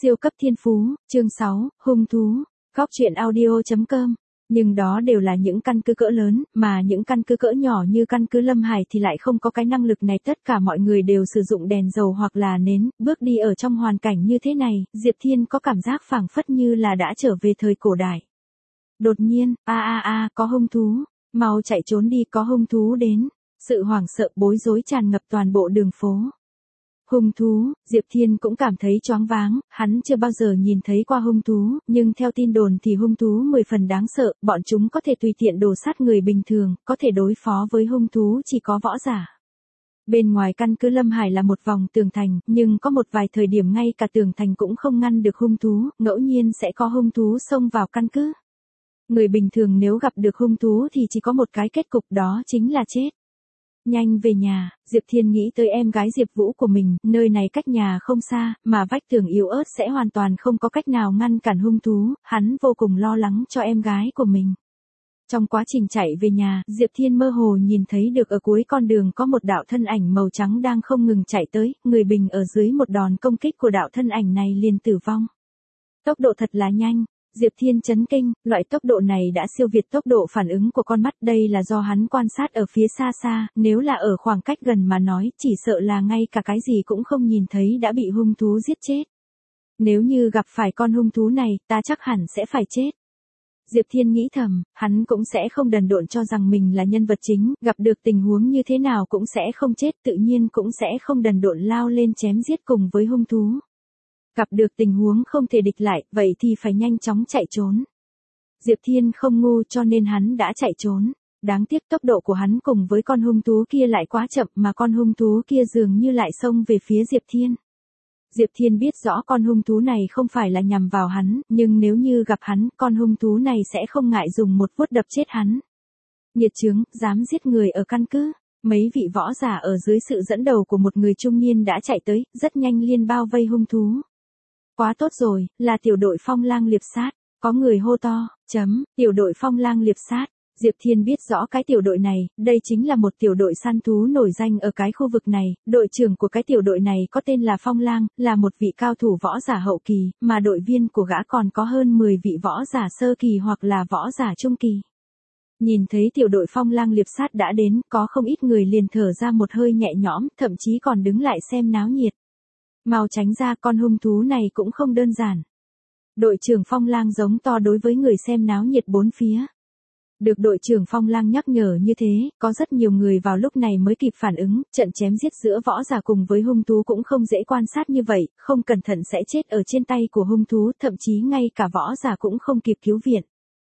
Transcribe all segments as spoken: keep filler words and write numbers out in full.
Siêu cấp thiên phú, chương sáu, hung thú, góc truyện audio chấm com. Nhưng đó đều là những căn cứ cỡ lớn, mà những căn cứ cỡ nhỏ như căn cứ Lâm Hải thì lại không có cái năng lực này. Tất cả mọi người đều sử dụng đèn dầu hoặc là nến, bước đi ở trong hoàn cảnh như thế này, Diệp Thiên có cảm giác phảng phất như là đã trở về thời cổ đại. Đột nhiên, a a a, có hung thú, mau chạy trốn đi, có hung thú đến. Sự hoảng sợ bối rối tràn ngập toàn bộ đường phố. Hung thú, Diệp Thiên cũng cảm thấy choáng váng, hắn chưa bao giờ nhìn thấy qua hung thú, nhưng theo tin đồn thì hung thú mười phần đáng sợ, bọn chúng có thể tùy tiện đổ sát người bình thường, có thể đối phó với hung thú chỉ có võ giả. Bên ngoài căn cứ Lâm Hải là một vòng tường thành, nhưng có một vài thời điểm ngay cả tường thành cũng không ngăn được hung thú, ngẫu nhiên sẽ có hung thú xông vào căn cứ. Người bình thường nếu gặp được hung thú thì chỉ có một cái kết cục, đó chính là chết. Nhanh về nhà, Diệp Thiên nghĩ tới em gái Diệp Vũ của mình, nơi này cách nhà không xa, mà vách tường yếu ớt sẽ hoàn toàn không có cách nào ngăn cản hung thú, hắn vô cùng lo lắng cho em gái của mình. Trong quá trình chạy về nhà, Diệp Thiên mơ hồ nhìn thấy được ở cuối con đường có một đạo thân ảnh màu trắng đang không ngừng chạy tới, người bình ở dưới một đòn công kích của đạo thân ảnh này liền tử vong. Tốc độ thật là nhanh. Diệp Thiên chấn kinh, loại tốc độ này đã siêu việt tốc độ phản ứng của con mắt, đây là do hắn quan sát ở phía xa xa, nếu là ở khoảng cách gần mà nói, chỉ sợ là ngay cả cái gì cũng không nhìn thấy đã bị hung thú giết chết. Nếu như gặp phải con hung thú này, ta chắc hẳn sẽ phải chết. Diệp Thiên nghĩ thầm, hắn cũng sẽ không đần độn cho rằng mình là nhân vật chính, gặp được tình huống như thế nào cũng sẽ không chết, tự nhiên cũng sẽ không đần độn lao lên chém giết cùng với hung thú. Gặp được tình huống không thể địch lại, vậy thì phải nhanh chóng chạy trốn. Diệp Thiên không ngu cho nên hắn đã chạy trốn. Đáng tiếc tốc độ của hắn cùng với con hung thú kia lại quá chậm, mà con hung thú kia dường như lại xông về phía Diệp Thiên. Diệp Thiên biết rõ con hung thú này không phải là nhằm vào hắn, nhưng nếu như gặp hắn, con hung thú này sẽ không ngại dùng một vuốt đập chết hắn. Nhiệt chướng, dám giết người ở căn cứ. Mấy vị võ giả ở dưới sự dẫn đầu của một người trung niên đã chạy tới, rất nhanh liên bao vây hung thú. Quá tốt rồi, là tiểu đội Phong Lang Liệp Sát, có người hô to, chấm, tiểu đội Phong Lang Liệp Sát. Diệp Thiên biết rõ cái tiểu đội này, đây chính là một tiểu đội săn thú nổi danh ở cái khu vực này, đội trưởng của cái tiểu đội này có tên là Phong Lang, là một vị cao thủ võ giả hậu kỳ, mà đội viên của gã còn có hơn mười vị võ giả sơ kỳ hoặc là võ giả trung kỳ. Nhìn thấy tiểu đội Phong Lang Liệp Sát đã đến, có không ít người liền thở ra một hơi nhẹ nhõm, thậm chí còn đứng lại xem náo nhiệt. Mau tránh ra, con hung thú này cũng không đơn giản. Đội trưởng Phong Lang giống to đối với người xem náo nhiệt bốn phía. Được đội trưởng Phong Lang nhắc nhở như thế, có rất nhiều người vào lúc này mới kịp phản ứng, trận chém giết giữa võ giả cùng với hung thú cũng không dễ quan sát như vậy, không cẩn thận sẽ chết ở trên tay của hung thú, thậm chí ngay cả võ giả cũng không kịp cứu viện.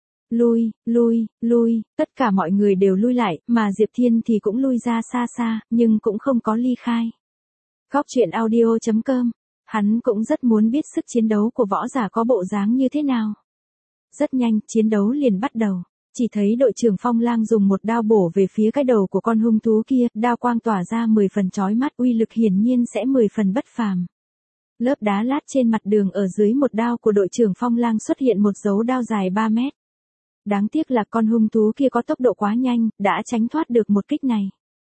Lui, lui, lui, tất cả mọi người đều lui lại, mà Diệp Thiên thì cũng lui ra xa xa, nhưng cũng không có ly khai. Góc truyện audio chấm com, hắn cũng rất muốn biết sức chiến đấu của võ giả có bộ dáng như thế nào. Rất nhanh, chiến đấu liền bắt đầu. Chỉ thấy đội trưởng Phong Lang dùng một đao bổ về phía cái đầu của con hung thú kia, đao quang tỏa ra mười phần chói mắt, uy lực hiển nhiên sẽ mười phần bất phàm. Lớp đá lát trên mặt đường ở dưới một đao của đội trưởng Phong Lang xuất hiện một dấu đao dài ba mét. Đáng tiếc là con hung thú kia có tốc độ quá nhanh, đã tránh thoát được một kích này.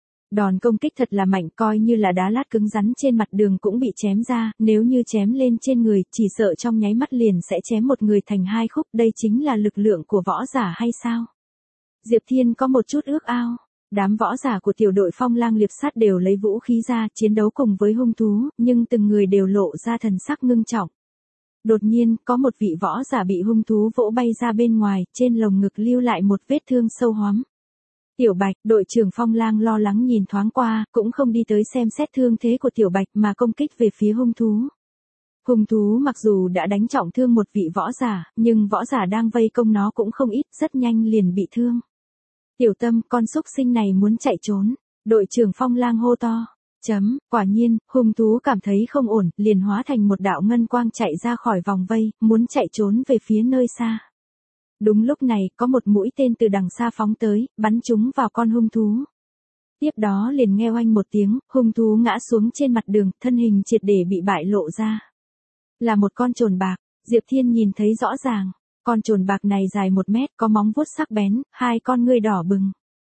Đòn công kích thật là mạnh, coi như là đá lát cứng rắn trên mặt đường cũng bị chém ra, nếu như chém lên trên người, chỉ sợ trong nháy mắt liền sẽ chém một người thành hai khúc, đây chính là lực lượng của võ giả hay sao? Diệp Thiên có một chút ước ao, đám võ giả của tiểu đội Phong Lang Liệp Sát đều lấy vũ khí ra, chiến đấu cùng với hung thú, nhưng từng người đều lộ ra thần sắc ngưng trọng. Đột nhiên, có một vị võ giả bị hung thú vỗ bay ra bên ngoài, trên lồng ngực lưu lại một vết thương sâu hoắm. Tiểu Bạch, đội trưởng Phong Lang lo lắng nhìn thoáng qua, cũng không đi tới xem xét thương thế của Tiểu Bạch mà công kích về phía hung thú. Hung thú mặc dù đã đánh trọng thương một vị võ giả, nhưng võ giả đang vây công nó cũng không ít, rất nhanh liền bị thương. Tiểu Tâm, con xúc sinh này muốn chạy trốn, đội trưởng Phong Lang hô to. Chấm, quả nhiên, hung thú cảm thấy không ổn, liền hóa thành một đạo ngân quang chạy ra khỏi vòng vây, muốn chạy trốn về phía nơi xa. Đúng lúc này, có một mũi tên từ đằng xa phóng tới, bắn trúng vào con hung thú. Tiếp đó liền nghe oanh một tiếng, hung thú ngã xuống trên mặt đường, thân hình triệt để bị bại lộ ra. Là một con trồn bạc, Diệp Thiên nhìn thấy rõ ràng, con trồn bạc này dài một mét, có móng vuốt sắc bén, hai con ngươi đỏ bừng.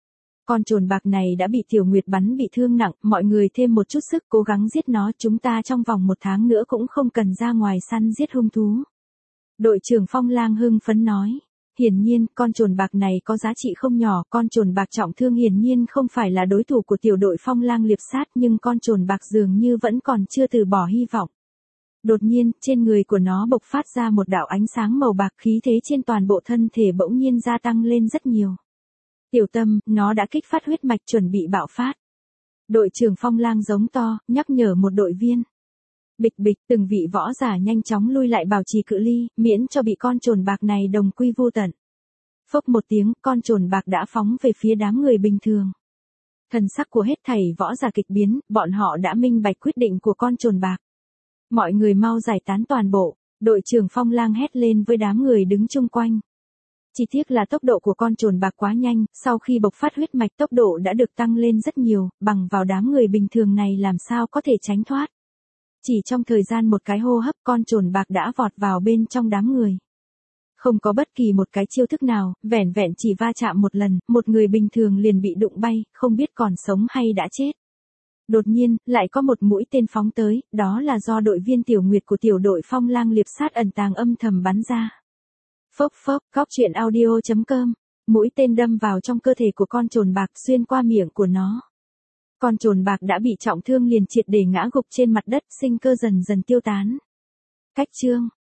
Con trồn bạc này đã bị Tiểu Nguyệt bắn bị thương nặng, mọi người thêm một chút sức cố gắng giết nó, chúng ta trong vòng một tháng nữa cũng không cần ra ngoài săn giết hung thú. Đội trưởng Phong Lang hưng phấn nói. Hiển nhiên, con trồn bạc này có giá trị không nhỏ, con trồn bạc trọng thương hiển nhiên không phải là đối thủ của tiểu đội Phong Lang liệp sát, nhưng con trồn bạc dường như vẫn còn chưa từ bỏ hy vọng. Đột nhiên, trên người của nó bộc phát ra một đạo ánh sáng màu bạc, khí thế trên toàn bộ thân thể bỗng nhiên gia tăng lên rất nhiều. Tiểu Tâm, nó đã kích phát huyết mạch chuẩn bị bạo phát. Đội trưởng Phong Lang giống to, nhắc nhở một đội viên. Bịch bịch, từng vị võ giả nhanh chóng lui lại bảo trì cự ly, miễn cho bị con trồn bạc này đồng quy vô tận. Phốc một tiếng, con trồn bạc đã phóng về phía đám người bình thường. Thần sắc của hết thảy võ giả kịch biến, bọn họ đã minh bạch quyết định của con trồn bạc. Mọi người mau giải tán toàn bộ, đội trưởng Phong Lang hét lên với đám người đứng chung quanh. Chỉ tiếc là tốc độ của con trồn bạc quá nhanh, sau khi bộc phát huyết mạch tốc độ đã được tăng lên rất nhiều, bằng vào đám người bình thường này làm sao có thể tránh thoát. Chỉ trong thời gian một cái hô hấp con trồn bạc đã vọt vào bên trong đám người. Không có bất kỳ một cái chiêu thức nào, vẻn vẹn chỉ va chạm một lần, một người bình thường liền bị đụng bay, không biết còn sống hay đã chết. Đột nhiên, lại có một mũi tên phóng tới, đó là do đội viên Tiểu Nguyệt của tiểu đội Phong Lang liệp sát ẩn tàng âm thầm bắn ra. Phốc phốc, cóc truyện audio chấm com, mũi tên đâm vào trong cơ thể của con trồn bạc xuyên qua miệng của nó. Con trồn bạc đã bị trọng thương liền triệt để ngã gục trên mặt đất, sinh cơ dần dần tiêu tán. Cách chương